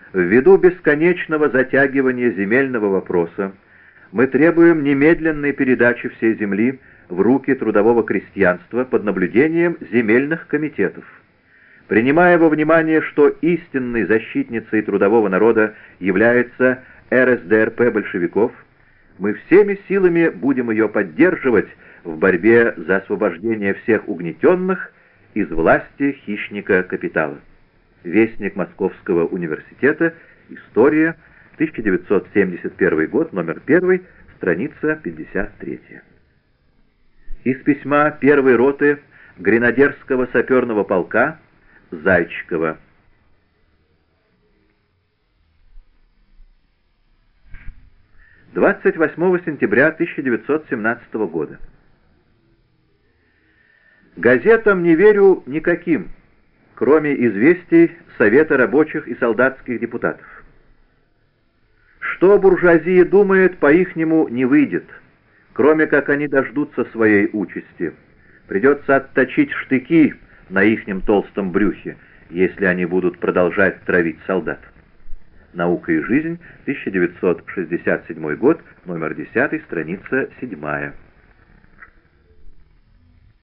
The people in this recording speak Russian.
Ввиду бесконечного затягивания земельного вопроса мы требуем немедленной передачи всей земли в руки трудового крестьянства под наблюдением земельных комитетов. Принимая во внимание, что истинной защитницей трудового народа является РСДРП большевиков, мы всеми силами будем ее поддерживать в борьбе за освобождение всех угнетенных из власти хищника капитала. Вестник Московского университета. История. 1971 год. Номер 1. Страница 53. Из письма первой роты гренадерского саперного полка Зайчикова. — 28 сентября 1917 года. Газетам не верю никаким, кроме известий Совета рабочих и солдатских депутатов. Что буржуазия думает, по-ихнему не выйдет, кроме как они дождутся своей участи. Придется отточить штыки на ихнем толстом брюхе, если они будут продолжать травить солдат. «Наука и жизнь», 1967 год, номер 10, страница 7.